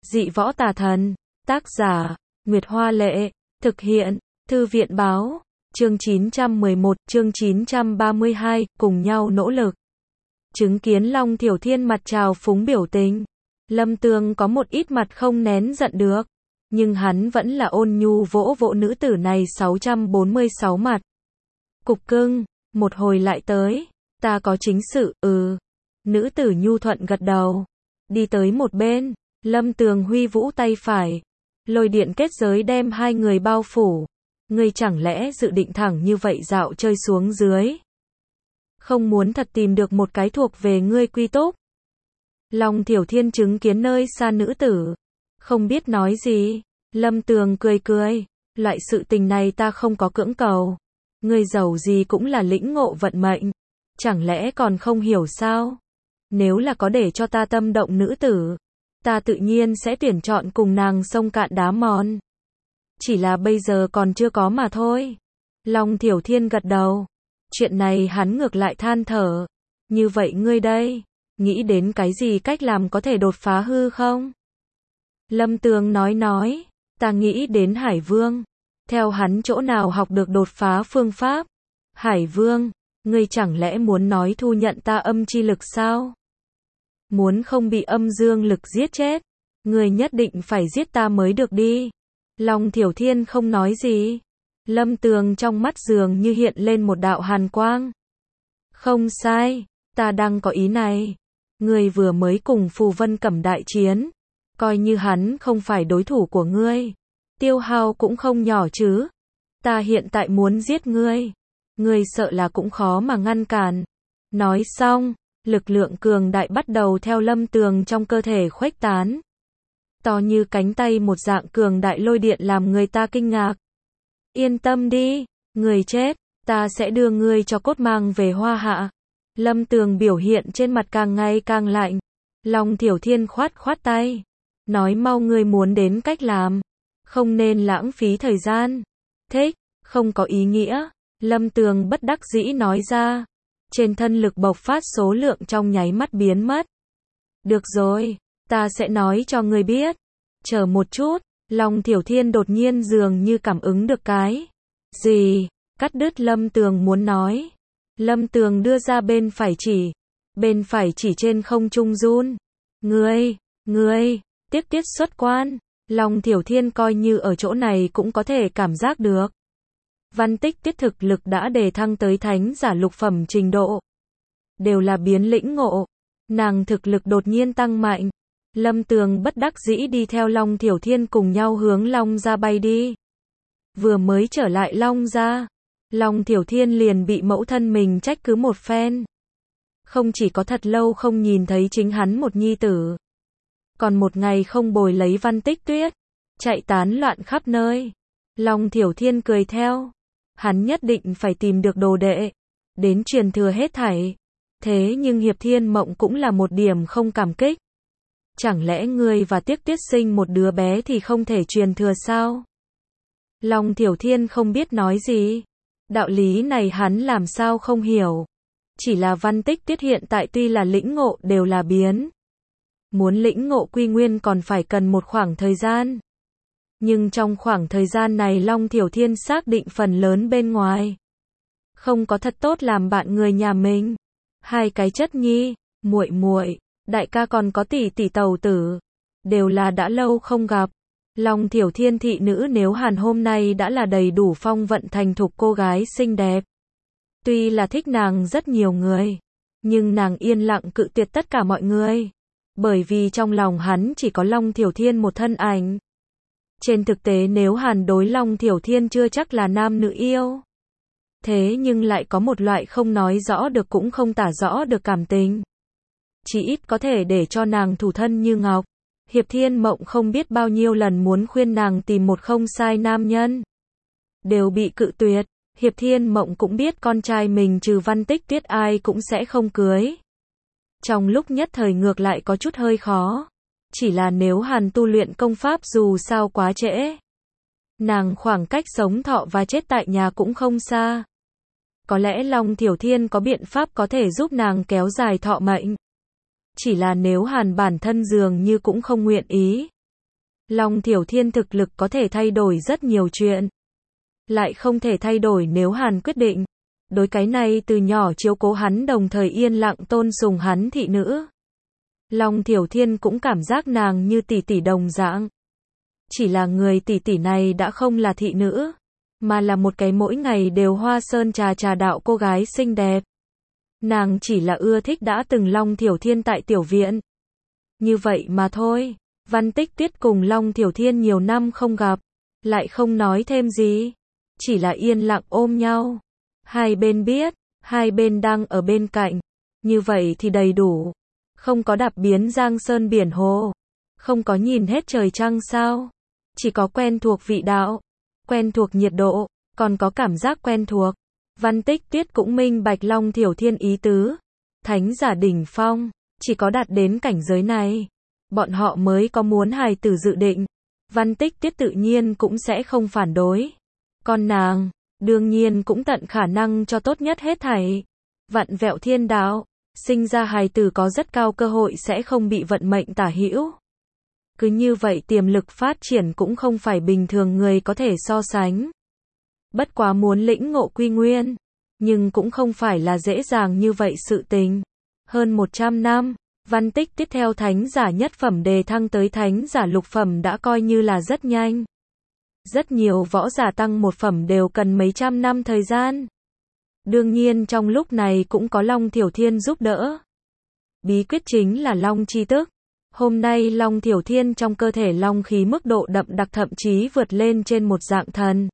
Dị võ tà thần. Tác giả, Nguyệt Hoa Lệ. Thực hiện, Thư viện Báo. Chương 911, chương 932, cùng nhau nỗ lực. Chứng kiến Long Thiểu Thiên mặt trào phúng biểu tình. Lâm Tường có một ít mặt không nén giận được. Nhưng hắn vẫn là ôn nhu vỗ vỗ nữ tử này 646 mặt. Cục cưng, một hồi lại tới. Ta có chính sự, Nữ tử nhu thuận gật đầu. Đi tới một bên, Lâm Tường huy vũ tay phải. Lôi điện kết giới đem hai người bao phủ. Ngươi chẳng lẽ dự định thẳng như vậy dạo chơi xuống dưới? Không muốn thật tìm được một cái thuộc về ngươi quy túc? Long Thiểu Thiên chứng kiến nơi xa nữ tử. Không biết nói gì. Lâm Tường cười cười. Loại sự tình này ta không có cưỡng cầu. Ngươi giàu gì cũng là lĩnh ngộ vận mệnh. Chẳng lẽ còn không hiểu sao? Nếu là có để cho ta tâm động nữ tử, ta tự nhiên sẽ tuyển chọn cùng nàng sông cạn đá mòn. Chỉ là bây giờ còn chưa có mà thôi. Long Thiểu Thiên gật đầu. Chuyện này hắn ngược lại than thở. Như vậy ngươi đây, nghĩ đến cái gì cách làm có thể đột phá hư không? Lâm Tường nói, ta nghĩ đến Hải Vương. Theo hắn chỗ nào học được đột phá phương pháp? Hải Vương, ngươi chẳng lẽ muốn nói thu nhận ta âm chi lực sao? Muốn không bị âm dương lực giết chết, ngươi nhất định phải giết ta mới được đi. Long Thiểu Thiên không nói gì. Lâm Tường trong mắt dường như hiện lên một đạo hàn quang. Không sai, ta đang có ý này. Ngươi vừa mới cùng Phù Vân Cẩm đại chiến, coi như hắn không phải đối thủ của ngươi, tiêu hao cũng không nhỏ chứ. Ta hiện tại muốn giết ngươi, ngươi sợ là cũng khó mà ngăn cản. Nói xong, lực lượng cường đại bắt đầu theo Lâm Tường trong cơ thể khuếch tán. To như cánh tay một dạng cường đại lôi điện làm người ta kinh ngạc. Yên tâm đi, người chết, ta sẽ đưa ngươi cho cốt mang về Hoa Hạ. Lâm Tường biểu hiện trên mặt càng ngày càng lạnh. Long Thiểu Thiên khoát tay. Nói mau, ngươi muốn đến cách làm. Không nên lãng phí thời gian. Thích, không có ý nghĩa. Lâm Tường bất đắc dĩ nói ra. Trên thân lực bộc phát số lượng trong nháy mắt biến mất. Được rồi, ta sẽ nói cho ngươi biết. Chờ một chút, Long Thiểu Thiên đột nhiên dường như cảm ứng được cái gì, cắt đứt Lâm Tường muốn nói. Lâm Tường đưa ra bên phải chỉ trên không trung run. Ngươi, tiếc tiết xuất quan. Long Thiểu Thiên coi như ở chỗ này cũng có thể cảm giác được. Văn Tích Tiết thực lực đã đề thăng tới thánh giả lục phẩm trình độ. Đều là biến lĩnh ngộ. Nàng thực lực đột nhiên tăng mạnh. Lâm Tường bất đắc dĩ đi theo Long Thiểu Thiên cùng nhau hướng Long gia bay đi. Vừa mới trở lại Long gia, Long Thiểu Thiên liền bị mẫu thân mình trách cứ một phen. Không chỉ có thật lâu không nhìn thấy chính hắn một nhi tử, còn một ngày không bồi lấy Văn Tích Tuyết, chạy tán loạn khắp nơi. Long Thiểu Thiên cười theo. Hắn nhất định phải tìm được đồ đệ, đến truyền thừa hết thảy. Thế nhưng Hiệp Thiên Mộng cũng là một điểm không cảm kích. Chẳng lẽ ngươi và Tiếc Tiết sinh một đứa bé thì không thể truyền thừa sao? Long Thiểu Thiên không biết nói gì. Đạo lý này hắn làm sao không hiểu. Chỉ là Văn Tích Tiết hiện tại tuy là lĩnh ngộ đều là biến. Muốn lĩnh ngộ quy nguyên còn phải cần một khoảng thời gian. Nhưng trong khoảng thời gian này Long Thiểu Thiên xác định phần lớn bên ngoài không có thật tốt làm bạn người nhà mình. Hai cái chất nhi, muội, đại ca còn có tỷ tẩu tử, đều là đã lâu không gặp. Long Thiểu Thiên thị nữ Nếu Hàn hôm nay đã là đầy đủ phong vận thành thục cô gái xinh đẹp. Tuy là thích nàng rất nhiều người, nhưng nàng yên lặng cự tuyệt tất cả mọi người. Bởi vì trong lòng hắn chỉ có Long Thiểu Thiên một thân ảnh. Trên thực tế Nếu Hàn đối Long Thiểu Thiên chưa chắc là nam nữ yêu. Thế nhưng lại có một loại không nói rõ được cũng không tả rõ được cảm tình. Chỉ ít có thể để cho nàng thủ thân như ngọc. Hiệp Thiên Mộng không biết bao nhiêu lần muốn khuyên nàng tìm một không sai nam nhân, đều bị cự tuyệt. Hiệp Thiên Mộng cũng biết con trai mình trừ Văn Tích Tuyết ai cũng sẽ không cưới. Trong lúc nhất thời ngược lại có chút hơi khó. Chỉ là Nếu Hàn tu luyện công pháp dù sao quá trễ. Nàng khoảng cách sống thọ và chết tại nhà cũng không xa. Có lẽ Long Thiểu Thiên có biện pháp có thể giúp nàng kéo dài thọ mệnh. Chỉ là Nếu Hàn bản thân dường như cũng không nguyện ý. Long Thiểu Thiên thực lực có thể thay đổi rất nhiều chuyện. Lại không thể thay đổi nếu hắn quyết định. Đối cái này từ nhỏ chiếu cố hắn đồng thời yên lặng tôn sùng hắn thị nữ. Long Thiểu Thiên cũng cảm giác nàng như tỷ tỷ đồng dạng. Chỉ là người tỷ tỷ này đã không là thị nữ, mà là một cái mỗi ngày đều hoa sơn trà trà đạo cô gái xinh đẹp. Nàng chỉ là ưa thích đã từng Long Thiểu Thiên tại tiểu viện. Như vậy mà thôi. Văn Tích Tuyết cùng Long Thiểu Thiên nhiều năm không gặp, lại không nói thêm gì, chỉ là yên lặng ôm nhau. Hai bên biết, hai bên đang ở bên cạnh, như vậy thì đầy đủ. Không có đạp biến giang sơn biển hồ, không có nhìn hết trời trăng sao, chỉ có quen thuộc vị đạo, quen thuộc nhiệt độ, còn có cảm giác quen thuộc. Văn Tích Tuyết cũng minh bạch Long Thiểu Thiên ý tứ. Thánh giả đỉnh phong, chỉ có đạt đến cảnh giới này, bọn họ mới có muốn hài tử dự định. Văn Tích Tuyết tự nhiên cũng sẽ không phản đối. Con nàng, đương nhiên cũng tận khả năng cho tốt nhất hết thảy. Vặn vẹo thiên đạo, sinh ra hài tử có rất cao cơ hội sẽ không bị vận mệnh tả hữu. Cứ như vậy tiềm lực phát triển cũng không phải bình thường người có thể so sánh. Bất quá muốn lĩnh ngộ quy nguyên, nhưng cũng không phải là dễ dàng như vậy sự tình. Hơn 100 năm, Văn Tích tiếp theo thánh giả nhất phẩm đề thăng tới thánh giả lục phẩm đã coi như là rất nhanh. Rất nhiều võ giả tăng một phẩm đều cần mấy trăm năm thời gian. Đương nhiên trong lúc này cũng có Long Thiểu Thiên giúp đỡ. Bí quyết chính là Long chi tức. Hôm nay Long Thiểu Thiên trong cơ thể long khí mức độ đậm đặc thậm chí vượt lên trên một dạng thần.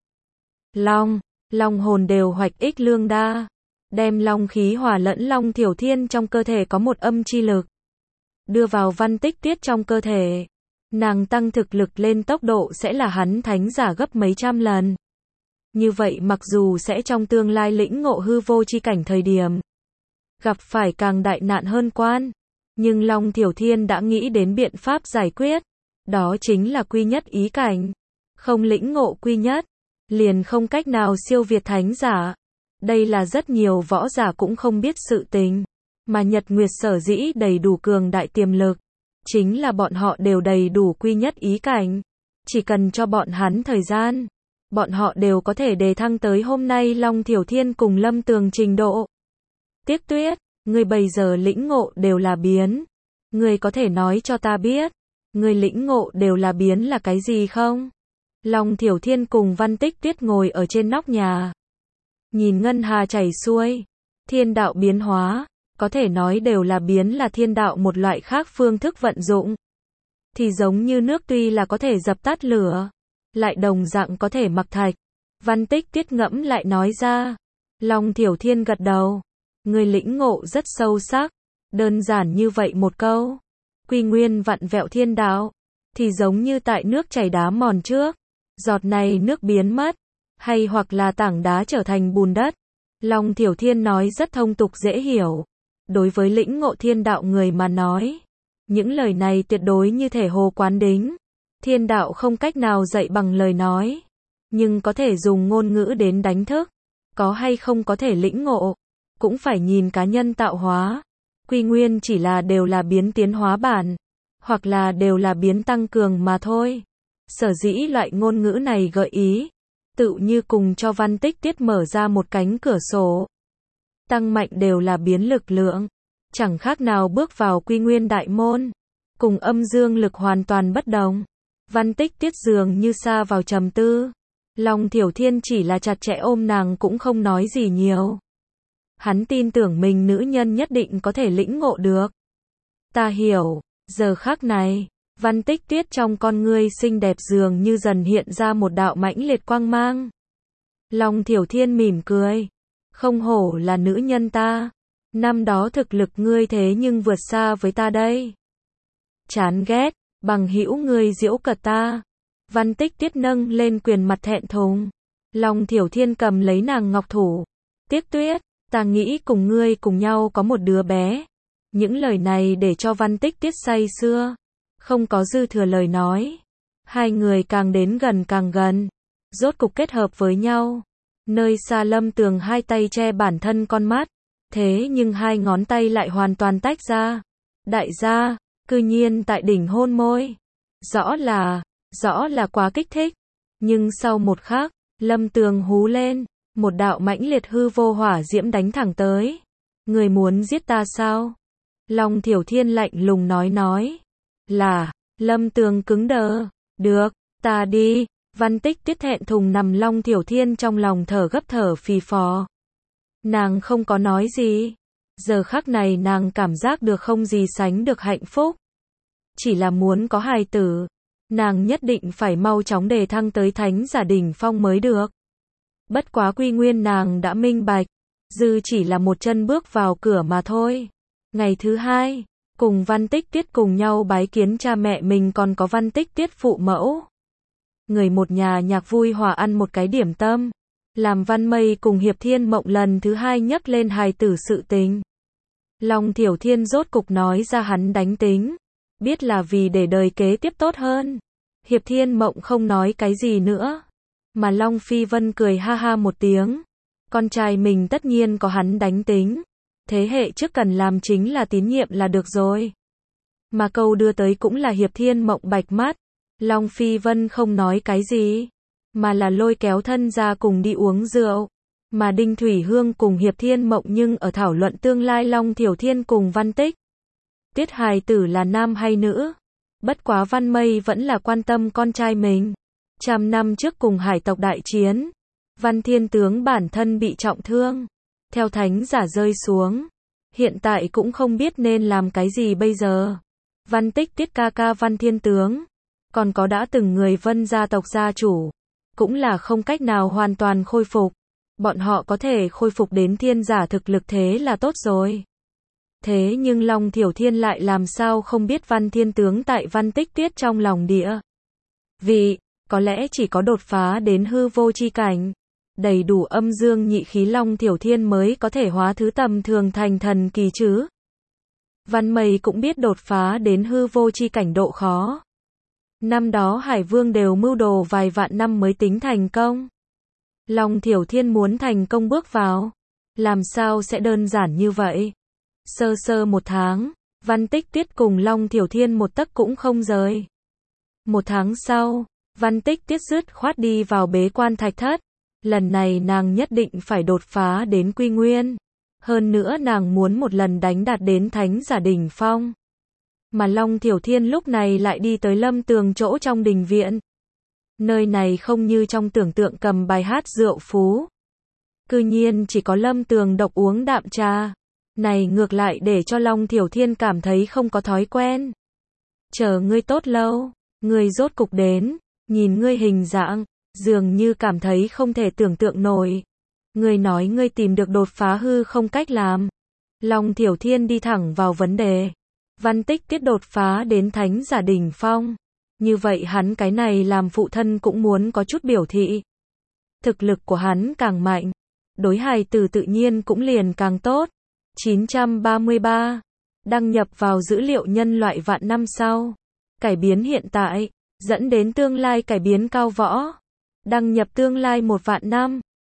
Long hồn đều hoạch ích lương đa. Đem long khí hòa lẫn Long Thiểu Thiên trong cơ thể có một âm chi lực. Đưa vào Văn Tích Tuyết trong cơ thể. Nàng tăng thực lực lên tốc độ sẽ là hắn thánh giả gấp mấy trăm lần. Như vậy mặc dù sẽ trong tương lai lĩnh ngộ hư vô chi cảnh thời điểm gặp phải càng đại nạn hơn quan, nhưng Long Thiểu Thiên đã nghĩ đến biện pháp giải quyết, đó chính là quy nhất ý cảnh. Không lĩnh ngộ quy nhất, liền không cách nào siêu việt thánh giả. Đây là rất nhiều võ giả cũng không biết sự tình, mà Nhật Nguyệt sở dĩ đầy đủ cường đại tiềm lực, chính là bọn họ đều đầy đủ quy nhất ý cảnh. Chỉ cần cho bọn hắn thời gian, bọn họ đều có thể đề thăng tới hôm nay Long Thiểu Thiên cùng Lâm Tường trình độ. Tiếc Tuyết, ngươi bây giờ lĩnh ngộ đều là biến. Ngươi có thể nói cho ta biết, ngươi lĩnh ngộ đều là biến là cái gì không? Long Thiểu Thiên cùng Văn Tích Tuyết ngồi ở trên nóc nhà. Nhìn ngân hà chảy xuôi, thiên đạo biến hóa, có thể nói đều là biến là thiên đạo một loại khác phương thức vận dụng. Thì giống như nước tuy là có thể dập tắt lửa, lại đồng dạng có thể mặc thạch. Văn Tích Tuyết ngẫm lại nói ra. Long Thiểu Thiên gật đầu. Người lĩnh ngộ rất sâu sắc. Đơn giản như vậy một câu. Quy nguyên vặn vẹo thiên đạo. Thì giống như tại nước chảy đá mòn trước. Giọt này nước biến mất. Hay hoặc là tảng đá trở thành bùn đất. Long Thiểu Thiên nói rất thông tục dễ hiểu. Đối với lĩnh ngộ thiên đạo người mà nói, những lời này tuyệt đối như thể hồ quán đính. Thiên đạo không cách nào dạy bằng lời nói, nhưng có thể dùng ngôn ngữ đến đánh thức. Có hay không có thể lĩnh ngộ, cũng phải nhìn cá nhân tạo hóa. Quy nguyên chỉ là đều là biến tiến hóa bản, hoặc là đều là biến tăng cường mà thôi. Sở dĩ loại ngôn ngữ này gợi ý, tự như cùng cho Văn Tích Tuyết mở ra một cánh cửa sổ. Tăng mạnh đều là biến lực lượng, chẳng khác nào bước vào quy nguyên đại môn, cùng âm dương lực hoàn toàn bất đồng. Văn Tích Tuyết dường như xa vào trầm tư. Long Thiểu Thiên chỉ là chặt chẽ ôm nàng cũng không nói gì nhiều. Hắn tin tưởng mình nữ nhân nhất định có thể lĩnh ngộ được. Ta hiểu, giờ khắc này, Văn Tích Tuyết trong con ngươi xinh đẹp dường như dần hiện ra một đạo mãnh liệt quang mang. Long Thiểu Thiên mỉm cười. Không hổ là nữ nhân ta. Năm đó thực lực ngươi thế nhưng vượt xa với ta đây. Chán ghét, bằng hữu ngươi giễu cợt ta. Văn Tích Tuyết nâng lên quyền mặt thẹn thùng. Long Thiểu Thiên cầm lấy nàng ngọc thủ. Tiếc Tuyết, ta nghĩ cùng ngươi cùng nhau có một đứa bé. Những lời này để cho Văn Tích Tuyết say sưa. Không có dư thừa lời nói. Hai người càng đến gần càng gần. Rốt cục kết hợp với nhau. Nơi xa Lâm Tường hai tay che bản thân con mắt. Thế nhưng hai ngón tay lại hoàn toàn tách ra. Đại gia, cư nhiên tại đỉnh hôn môi. rõ là quá kích thích. Nhưng sau một khắc, Lâm Tường hú lên, một đạo mãnh liệt hư vô hỏa diễm đánh thẳng tới. Người muốn giết ta sao? Long Thiểu Thiên lạnh lùng nói. Là, Lâm Tường cứng đờ. Được, ta đi. Văn Tích Tuyết thẹn thùng nằm Long Thiểu Thiên trong lòng thở gấp thở phì phò. Nàng không có nói gì. Giờ khắc này nàng cảm giác được không gì sánh được hạnh phúc. Chỉ là muốn có hài tử. Nàng nhất định phải mau chóng đề thăng tới thánh giả đỉnh phong mới được. Bất quá Quy Nguyên nàng đã minh bạch. Dư chỉ là một chân bước vào cửa mà thôi. Ngày thứ hai, cùng Văn Tích Tuyết cùng nhau bái kiến cha mẹ mình còn có Văn Tích Tuyết phụ mẫu. Người một nhà nhạc vui hòa ăn một cái điểm tâm. Làm Văn Mây cùng Hiệp Thiên Mộng lần thứ hai nhắc lên hài tử sự tình. Long Thiểu Thiên rốt cục nói ra hắn đánh tính. Biết là vì để đời kế tiếp tốt hơn. Hiệp Thiên Mộng không nói cái gì nữa. Mà Long Phi Vân cười ha ha một tiếng. Con trai mình tất nhiên có hắn đánh tính. Thế hệ trước cần làm chính là tín nhiệm là được rồi. Mà câu đưa tới cũng là Hiệp Thiên Mộng bạch mắt. Long Phi Vân không nói cái gì. Mà là lôi kéo thân ra cùng đi uống rượu. Mà Đinh Thủy Hương cùng Hiệp Thiên Mộng nhưng ở thảo luận tương lai Long Thiểu Thiên cùng Văn Tích Tuyết hài tử là nam hay nữ. Bất quá Văn Mây vẫn là quan tâm con trai mình. 100 năm trước cùng hải tộc đại chiến, Văn Thiên Tướng bản thân bị trọng thương, theo thánh giả rơi xuống. Hiện tại cũng không biết nên làm cái gì bây giờ. Văn Tích Tuyết ca ca Văn Thiên Tướng, còn có đã từng người Vân gia tộc gia chủ, cũng là không cách nào hoàn toàn khôi phục. Bọn họ có thể khôi phục đến thiên giả thực lực thế là tốt rồi. Thế nhưng Long Thiểu Thiên lại làm sao không biết Văn Thiên Tướng tại Văn Tích Tuyết trong lòng địa vị, có lẽ chỉ có đột phá đến hư vô chi cảnh, đầy đủ âm dương nhị khí Long Thiểu Thiên mới có thể hóa thứ tầm thường thành thần kỳ chứ. Văn Mây cũng biết đột phá đến hư vô chi cảnh độ khó. Năm đó Hải Vương đều mưu đồ vài vạn năm mới tính thành công. Long Thiểu Thiên muốn thành công bước vào, làm sao sẽ đơn giản như vậy. Sơ sơ một tháng, Văn Tích Tuyết cùng Long Thiểu Thiên một tấc cũng không rời. Một tháng sau, Văn Tích Tuyết dứt khoát đi vào bế quan thạch thất. Lần này nàng nhất định phải đột phá đến Quy Nguyên. Hơn nữa nàng muốn một lần đánh đạt đến thánh giả đỉnh phong. Mà Long Thiểu Thiên lúc này lại đi tới Lâm Tường chỗ trong đình viện. Nơi này không như trong tưởng tượng cầm bài hát rượu phú. Cư nhiên chỉ có Lâm Tường độc uống đạm trà. Này ngược lại để cho Long Thiểu Thiên cảm thấy không có thói quen. Chờ ngươi tốt lâu, ngươi rốt cục đến, nhìn ngươi hình dạng, dường như cảm thấy không thể tưởng tượng nổi. Ngươi nói ngươi tìm được đột phá hư không cách làm. Long Thiểu Thiên đi thẳng vào vấn đề. Văn Tích Tuyết đột phá đến thánh giả đỉnh phong. Như vậy hắn cái này làm phụ thân cũng muốn có chút biểu thị. Thực lực của hắn càng mạnh, đối hài tử tự nhiên cũng liền càng tốt. 933. Đăng nhập vào dữ liệu nhân loại vạn năm sau. Cải biến hiện tại, dẫn đến tương lai cải biến cao võ. Đăng nhập tương lai 1 vạn năm.